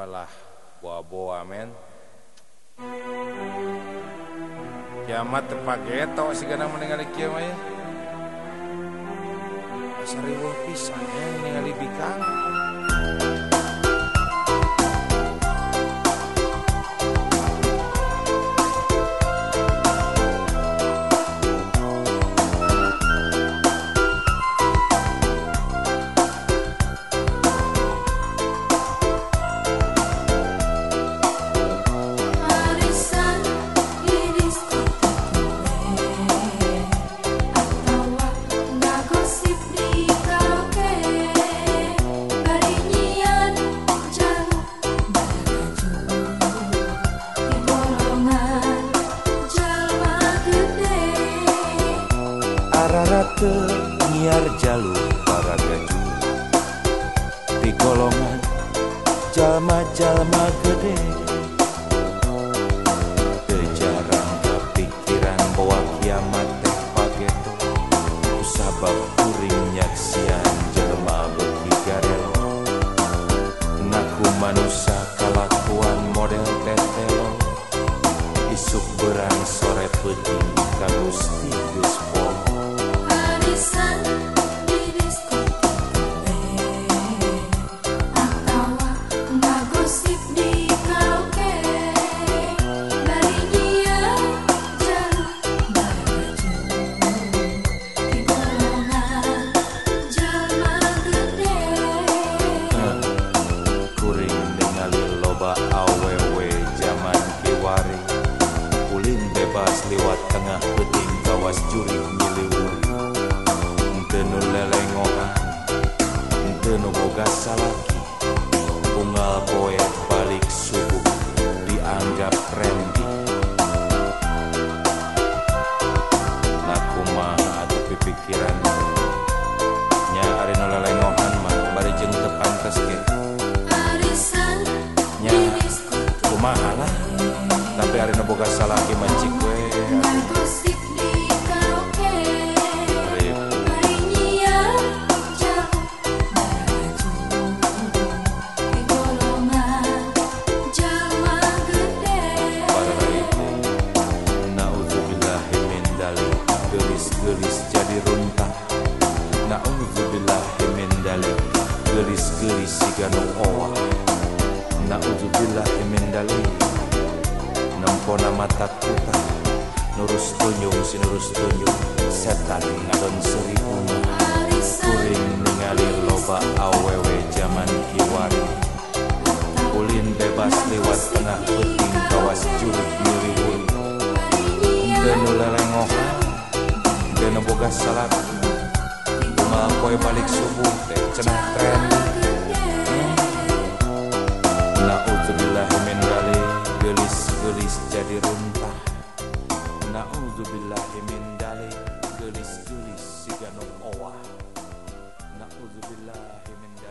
apalah boa-boa men. Kiamat tepake eto sigana menningali kieu mah ya. Sariweuh pisan ningali bikang. Ararate nyiar jalur para gaju di golongan jalma-jalma gede. Teu jarang kepikiran bahwa kiamat teh pageto, sabab kuring nyaksian jelema beuki garelo. Ngaku manusia kalakuan model tetelo, isuk berang sore peuting ka Gusti geus poho. Awewe zaman kiwari ulin bebas lewat tengah peuting kawas jurig nyiliwuri. Henteu nu lelengohan, henteu nu boga salaki, unggal poe balik subuh dianggap trendy. Nah kumaha atuh pipikiran nya ari nu lelengohan mah bari jeung teu pantes ge. Kumaha lah, tapi hari nu boga salaki mancik we. Naudzubillahi min dalik, gelis-gelis jadi runtah. Naudzubillahi min dalik, gelis-gelis siga nu owah. Naudzubillahi min dalik, nempona mata kuta, nurus tunjung si nurus tunjung, setan ngadon seribu. Kuring ningali loba awewe zaman kiwari, ulin bebas lewat tengah peuting kawas jurig nyiliwuri. Henteu nu lelengohan, henteu nu boga salaki, kumaha poe balik subuh teh cenah trendy. Naudzubillahi min dalik, gelis-gelis jadi runtah. Naudzubillahi min dalik, gelis-gelis siga nu owah. Naudzubillahi min